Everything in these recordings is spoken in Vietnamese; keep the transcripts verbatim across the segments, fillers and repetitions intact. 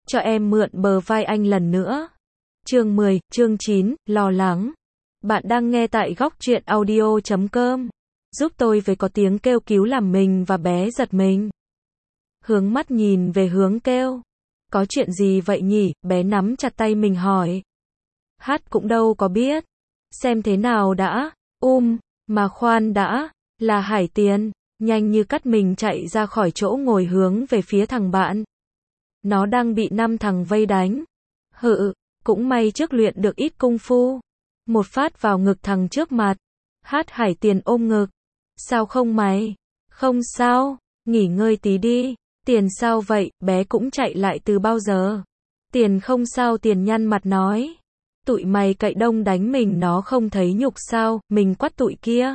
cho em mượn bờ vai anh lần nữa. Chương mười, chương chín, lo lắng. Bạn đang nghe tại góc truyện audio chấm com. Giúp tôi với có tiếng kêu cứu làm mình và bé giật mình. Hướng mắt nhìn về hướng kêu. Có chuyện gì vậy nhỉ? Bé nắm chặt tay mình hỏi. Hát cũng đâu có biết. Xem thế nào đã. Um, mà khoan đã. Là Hải Tiền. Nhanh như cắt mình chạy ra khỏi chỗ ngồi hướng về phía thằng bạn. Nó đang bị năm thằng vây đánh. Hự, cũng may trước luyện được ít công phu. Một phát vào ngực thằng trước mặt. Hát Hải Tiền ôm ngực. Sao không mày? Không sao, nghỉ ngơi tí đi. Tiền sao vậy? Bé cũng chạy lại từ bao giờ? Tiền không sao. Tiền nhăn mặt nói. Tụi mày cậy đông đánh mình nó không thấy nhục sao? Mình quát tụi kia.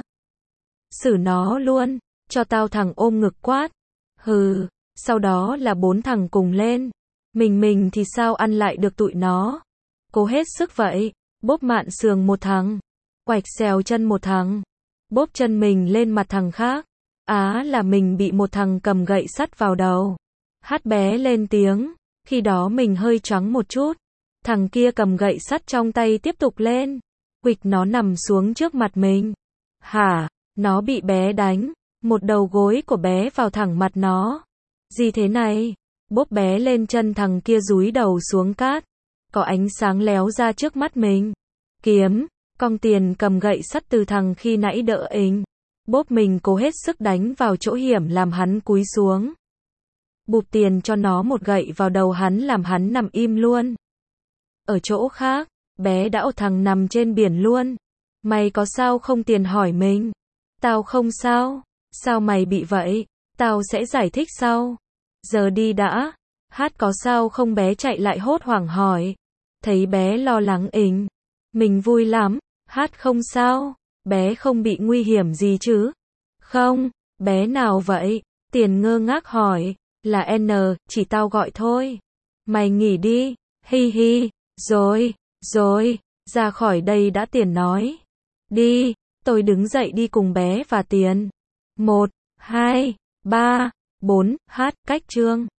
Xử nó luôn. Cho tao thằng ôm ngực quát. Hừ, sau đó là bốn thằng cùng lên. Mình mình thì sao ăn lại được tụi nó. Cố hết sức vậy. Bóp mạn sườn một thằng. Quạch xèo chân một thằng. Bóp chân mình lên mặt thằng khác. Á là mình bị một thằng cầm gậy sắt vào đầu. Hát bé lên tiếng. Khi đó mình hơi choáng một chút. Thằng kia cầm gậy sắt trong tay tiếp tục lên. Quịch nó nằm xuống trước mặt mình. Hả? Nó bị bé đánh. Một đầu gối của bé vào thẳng mặt nó. Gì thế này? Bóp bé lên chân thằng kia dúi đầu xuống cát. Có ánh sáng léo ra trước mắt mình. Kiếm. Con Tiền cầm gậy sắt từ thằng khi nãy đỡ ình. Bóp mình cố hết sức đánh vào chỗ hiểm làm hắn cúi xuống. Bụp Tiền cho nó một gậy vào đầu hắn làm hắn nằm im luôn. Ở chỗ khác, bé đã ột thằng nằm trên biển luôn. Mày có sao không? Tiền hỏi mình. Tao không sao. Sao mày bị vậy? Tao sẽ giải thích sau. Giờ đi đã. Hát có sao không? Bé chạy lại hốt hoảng hỏi. Thấy bé lo lắng ình. Mình vui lắm. Hát không sao. Bé không bị nguy hiểm gì chứ? Không. Bé nào vậy? Tiền ngơ ngác hỏi. Là N, chỉ tao gọi thôi. Mày nghỉ đi. Hi hi. Rồi, rồi. Ra khỏi đây đã. Tiền nói. Đi. Tôi đứng dậy đi cùng bé và Tiền. Một, hai, ba, bốn, Hát cách chương.